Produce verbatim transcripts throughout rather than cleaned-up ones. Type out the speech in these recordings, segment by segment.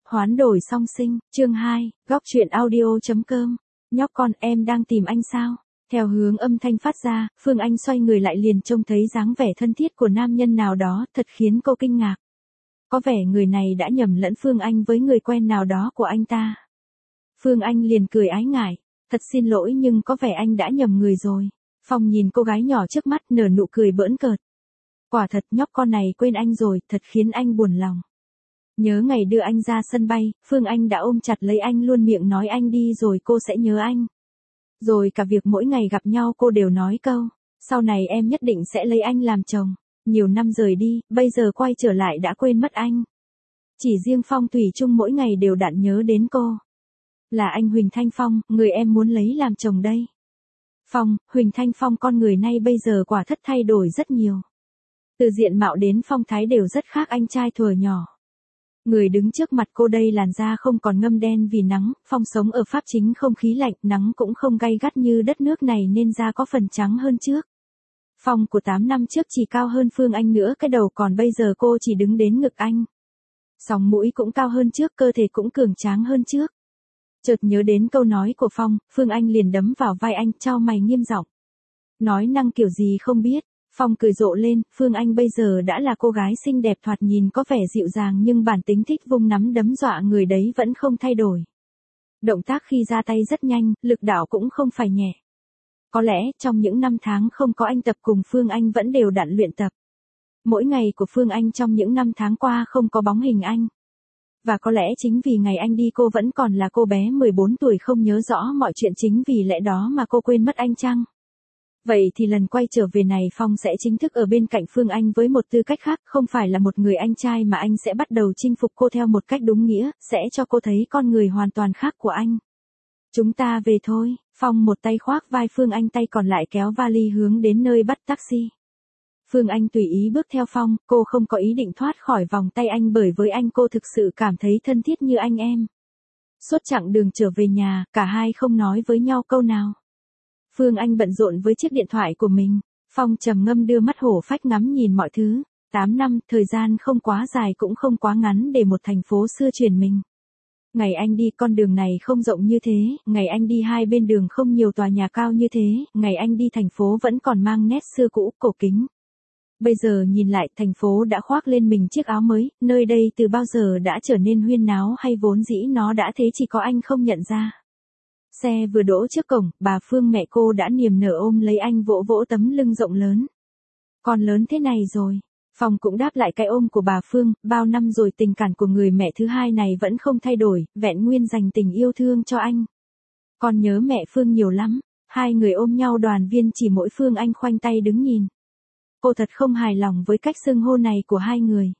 Hoán đổi song sinh, chương hai, góc truyện audio.com. Nhóc con, em đang tìm anh sao? Theo hướng âm thanh phát ra, Phương Anh xoay người lại liền trông thấy dáng vẻ thân thiết của nam nhân nào đó, thật khiến cô kinh ngạc. Có vẻ người này đã nhầm lẫn Phương Anh với người quen nào đó của anh ta. Phương Anh liền cười ái ngại, thật xin lỗi nhưng có vẻ anh đã nhầm người rồi. Phong nhìn cô gái nhỏ trước mắt nở nụ cười bỡn cợt. Quả thật nhóc con này quên anh rồi, thật khiến anh buồn lòng. Nhớ ngày đưa anh ra sân bay, Phương Anh đã ôm chặt lấy anh luôn miệng nói anh đi rồi cô sẽ nhớ anh. Rồi cả việc mỗi ngày gặp nhau cô đều nói câu, sau này em nhất định sẽ lấy anh làm chồng. Nhiều năm rời đi, bây giờ quay trở lại đã quên mất anh. Chỉ riêng Phong thủy chung mỗi ngày đều đặn nhớ đến cô. Là anh Huỳnh Thanh Phong, người em muốn lấy làm chồng đây. Phong, Huỳnh Thanh Phong con người nay bây giờ quả thất thay đổi rất nhiều. Từ diện mạo đến phong thái đều rất khác anh trai thuở nhỏ. Người đứng trước mặt cô đây làn da không còn ngâm đen vì nắng, Phong sống ở Pháp chính không khí lạnh, nắng cũng không gay gắt như đất nước này nên da có phần trắng hơn trước. Phong của tám năm trước chỉ cao hơn Phương Anh nữa cái đầu, còn bây giờ cô chỉ đứng đến ngực anh. Sóng mũi cũng cao hơn trước, cơ thể cũng cường tráng hơn trước. Chợt nhớ đến câu nói của Phong, Phương Anh liền đấm vào vai anh, chau mày nghiêm giọng. Nói năng kiểu gì không biết. Phong cười rộ lên, Phương Anh bây giờ đã là cô gái xinh đẹp thoạt nhìn có vẻ dịu dàng nhưng bản tính thích vung nắm đấm dọa người đấy vẫn không thay đổi. Động tác khi ra tay rất nhanh, lực đạo cũng không phải nhẹ. Có lẽ trong những năm tháng không có anh tập cùng Phương Anh vẫn đều đặn luyện tập. Mỗi ngày của Phương Anh trong những năm tháng qua không có bóng hình anh. Và có lẽ chính vì ngày anh đi cô vẫn còn là cô bé mười bốn tuổi không nhớ rõ mọi chuyện, chính vì lẽ đó mà cô quên mất anh chăng? Vậy thì lần quay trở về này Phong sẽ chính thức ở bên cạnh Phương Anh với một tư cách khác, không phải là một người anh trai mà anh sẽ bắt đầu chinh phục cô theo một cách đúng nghĩa, sẽ cho cô thấy con người hoàn toàn khác của anh. Chúng ta về thôi, Phong một tay khoác vai Phương Anh, tay còn lại kéo vali hướng đến nơi bắt taxi. Phương Anh tùy ý bước theo Phong, cô không có ý định thoát khỏi vòng tay anh bởi với anh cô thực sự cảm thấy thân thiết như anh em. Suốt chặng đường trở về nhà, cả hai không nói với nhau câu nào. Phương Anh bận rộn với chiếc điện thoại của mình, Phong trầm ngâm đưa mắt hổ phách ngắm nhìn mọi thứ. Tám năm, thời gian không quá dài cũng không quá ngắn để một thành phố xưa chuyển mình. Ngày anh đi con đường này không rộng như thế, ngày anh đi hai bên đường không nhiều tòa nhà cao như thế, ngày anh đi thành phố vẫn còn mang nét xưa cũ, cổ kính. Bây giờ nhìn lại, thành phố đã khoác lên mình chiếc áo mới, nơi đây từ bao giờ đã trở nên huyên náo hay vốn dĩ nó đã thế chỉ có anh không nhận ra. Xe vừa đỗ trước cổng, bà Phương mẹ cô đã niềm nở ôm lấy anh vỗ vỗ tấm lưng rộng lớn. Con lớn thế này rồi. Phong cũng đáp lại cái ôm của bà Phương, bao năm rồi tình cảm của người mẹ thứ hai này vẫn không thay đổi, vẹn nguyên dành tình yêu thương cho anh. Con nhớ mẹ Phương nhiều lắm. Hai người ôm nhau đoàn viên, chỉ mỗi Phương Anh khoanh tay đứng nhìn. Cô thật không hài lòng với cách xưng hô này của hai người.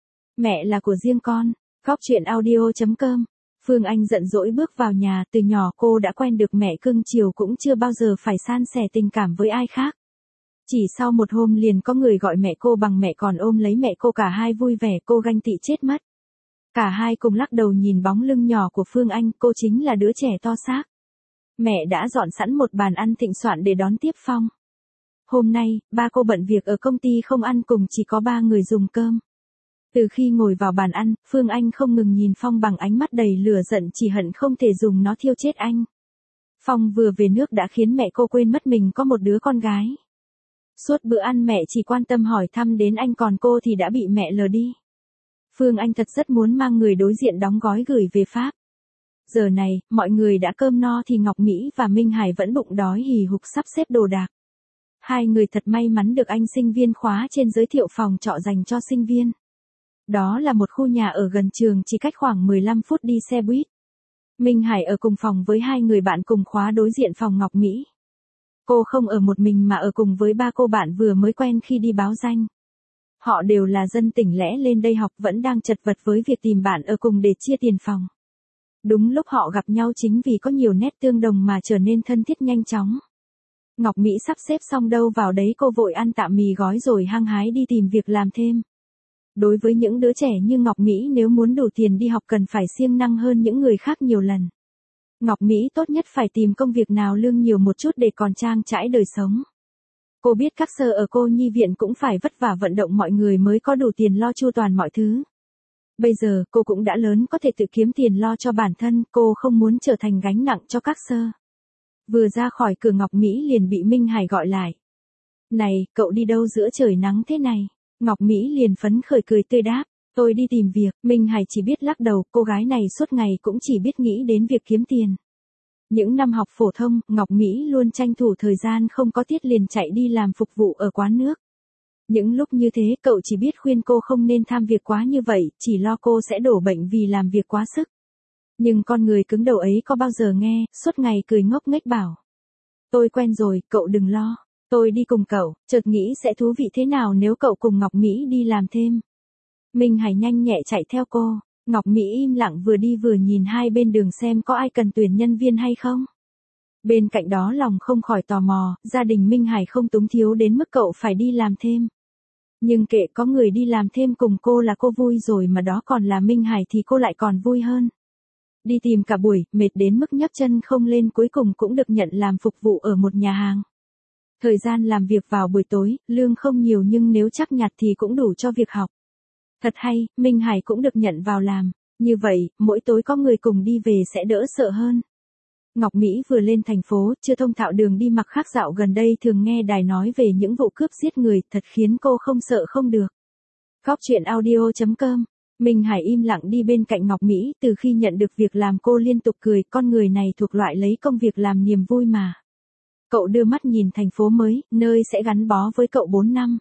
Mẹ là của riêng con. Góc truyện audio.com. Phương Anh giận dỗi bước vào nhà, từ nhỏ cô đã quen được mẹ cưng chiều, cũng chưa bao giờ phải san sẻ tình cảm với ai khác. Chỉ sau một hôm liền có người gọi mẹ cô bằng mẹ còn ôm lấy mẹ cô, cả hai vui vẻ, cô ganh tị chết mất. Cả hai cùng lắc đầu nhìn bóng lưng nhỏ của Phương Anh, cô chính là đứa trẻ to xác. Mẹ đã dọn sẵn một bàn ăn thịnh soạn để đón tiếp Phong. Hôm nay, ba cô bận việc ở công ty không ăn cùng, chỉ có ba người dùng cơm. Từ khi ngồi vào bàn ăn, Phương Anh không ngừng nhìn Phong bằng ánh mắt đầy lửa giận, chỉ hận không thể dùng nó thiêu chết anh. Phong vừa về nước đã khiến mẹ cô quên mất mình có một đứa con gái. Suốt bữa ăn mẹ chỉ quan tâm hỏi thăm đến anh, còn cô thì đã bị mẹ lờ đi. Phương Anh thật rất muốn mang người đối diện đóng gói gửi về Pháp. Giờ này, mọi người đã cơm no thì Ngọc Mỹ và Minh Hải vẫn bụng đói hì hục sắp xếp đồ đạc. Hai người thật may mắn được anh sinh viên khóa trên giới thiệu phòng trọ dành cho sinh viên. Đó là một khu nhà ở gần trường, chỉ cách khoảng mười lăm phút đi xe buýt. Minh Hải ở cùng phòng với hai người bạn cùng khóa đối diện phòng Ngọc Mỹ. Cô không ở một mình mà ở cùng với ba cô bạn vừa mới quen khi đi báo danh. Họ đều là dân tỉnh lẻ lên đây học, vẫn đang chật vật với việc tìm bạn ở cùng để chia tiền phòng. Đúng lúc họ gặp nhau, chính vì có nhiều nét tương đồng mà trở nên thân thiết nhanh chóng. Ngọc Mỹ sắp xếp xong đâu vào đấy, cô vội ăn tạm mì gói rồi hăng hái đi tìm việc làm thêm. Đối với những đứa trẻ như Ngọc Mỹ, nếu muốn đủ tiền đi học cần phải siêng năng hơn những người khác nhiều lần. Ngọc Mỹ tốt nhất phải tìm công việc nào lương nhiều một chút để còn trang trải đời sống. Cô biết các sơ ở cô nhi viện cũng phải vất vả vận động mọi người mới có đủ tiền lo chu toàn mọi thứ. Bây giờ cô cũng đã lớn có thể tự kiếm tiền lo cho bản thân, cô không muốn trở thành gánh nặng cho các sơ. Vừa ra khỏi cửa Ngọc Mỹ liền bị Minh Hải gọi lại. Này, cậu đi đâu giữa trời nắng thế này? Ngọc Mỹ liền phấn khởi cười tươi đáp. Tôi đi tìm việc. Minh Hải chỉ biết lắc đầu, cô gái này suốt ngày cũng chỉ biết nghĩ đến việc kiếm tiền. Những năm học phổ thông, Ngọc Mỹ luôn tranh thủ thời gian không có tiết liền chạy đi làm phục vụ ở quán nước. Những lúc như thế cậu chỉ biết khuyên cô không nên tham việc quá như vậy, chỉ lo cô sẽ đổ bệnh vì làm việc quá sức. Nhưng con người cứng đầu ấy có bao giờ nghe, suốt ngày cười ngốc nghếch bảo. Tôi quen rồi, cậu đừng lo. Tôi đi cùng cậu, chợt nghĩ sẽ thú vị thế nào nếu cậu cùng Ngọc Mỹ đi làm thêm. Minh Hải nhanh nhẹ chạy theo cô, Ngọc Mỹ im lặng vừa đi vừa nhìn hai bên đường xem có ai cần tuyển nhân viên hay không. Bên cạnh đó lòng không khỏi tò mò, gia đình Minh Hải không túng thiếu đến mức cậu phải đi làm thêm. Nhưng kệ có người đi làm thêm cùng cô là cô vui rồi mà đó còn là Minh Hải thì cô lại còn vui hơn. Đi tìm cả buổi, mệt đến mức nhấc chân không lên cuối cùng cũng được nhận làm phục vụ ở một nhà hàng. Thời gian làm việc vào buổi tối, lương không nhiều nhưng nếu chắc nhặt thì cũng đủ cho việc học. Thật hay, Minh Hải cũng được nhận vào làm. Như vậy, mỗi tối có người cùng đi về sẽ đỡ sợ hơn. Ngọc Mỹ vừa lên thành phố, chưa thông thạo đường đi mặc khác dạo gần đây thường nghe đài nói về những vụ cướp giết người, thật khiến cô không sợ không được. Góc truyện audio chấm com. Minh Hải im lặng đi bên cạnh Ngọc Mỹ, từ khi nhận được việc làm cô liên tục cười, con người này thuộc loại lấy công việc làm niềm vui mà. Cậu đưa mắt nhìn thành phố mới, nơi sẽ gắn bó với cậu bốn năm.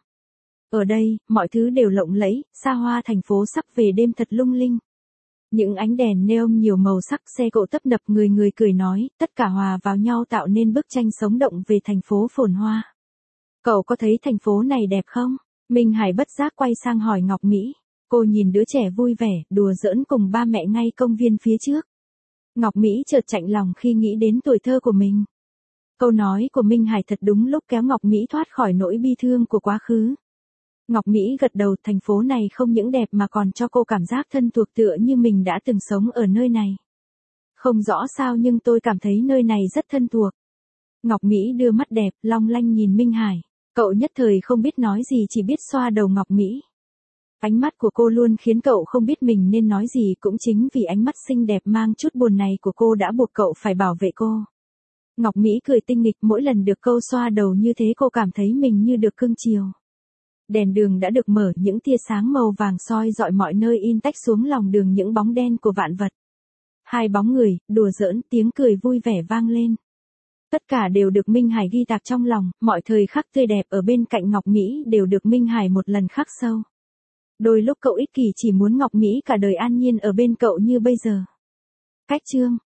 Ở đây, mọi thứ đều lộng lẫy, xa hoa thành phố sắp về đêm thật lung linh. Những ánh đèn neon nhiều màu sắc, xe cộ tấp nập, người người cười nói, tất cả hòa vào nhau tạo nên bức tranh sống động về thành phố phồn hoa. Cậu có thấy thành phố này đẹp không? Minh Hải bất giác quay sang hỏi Ngọc Mỹ. Cô nhìn đứa trẻ vui vẻ, đùa giỡn cùng ba mẹ ngay công viên phía trước. Ngọc Mỹ chợt chạnh lòng khi nghĩ đến tuổi thơ của mình. Câu nói của Minh Hải thật đúng lúc kéo Ngọc Mỹ thoát khỏi nỗi bi thương của quá khứ. Ngọc Mỹ gật đầu, thành phố này không những đẹp mà còn cho cô cảm giác thân thuộc tựa như mình đã từng sống ở nơi này. Không rõ sao nhưng tôi cảm thấy nơi này rất thân thuộc. Ngọc Mỹ đưa mắt đẹp, long lanh nhìn Minh Hải. Cậu nhất thời không biết nói gì chỉ biết xoa đầu Ngọc Mỹ. Ánh mắt của cô luôn khiến cậu không biết mình nên nói gì, cũng chính vì ánh mắt xinh đẹp mang chút buồn này của cô đã buộc cậu phải bảo vệ cô. Ngọc Mỹ cười tinh nghịch, mỗi lần được câu xoa đầu như thế cô cảm thấy mình như được cưng chiều. Đèn đường đã được mở, những tia sáng màu vàng soi rọi mọi nơi in tách xuống lòng đường những bóng đen của vạn vật. Hai bóng người, đùa giỡn, tiếng cười vui vẻ vang lên. Tất cả đều được Minh Hải ghi tạc trong lòng, mọi thời khắc tươi đẹp ở bên cạnh Ngọc Mỹ đều được Minh Hải một lần khắc sâu. Đôi lúc cậu ích kỷ chỉ muốn Ngọc Mỹ cả đời an nhiên ở bên cậu như bây giờ. Cách chương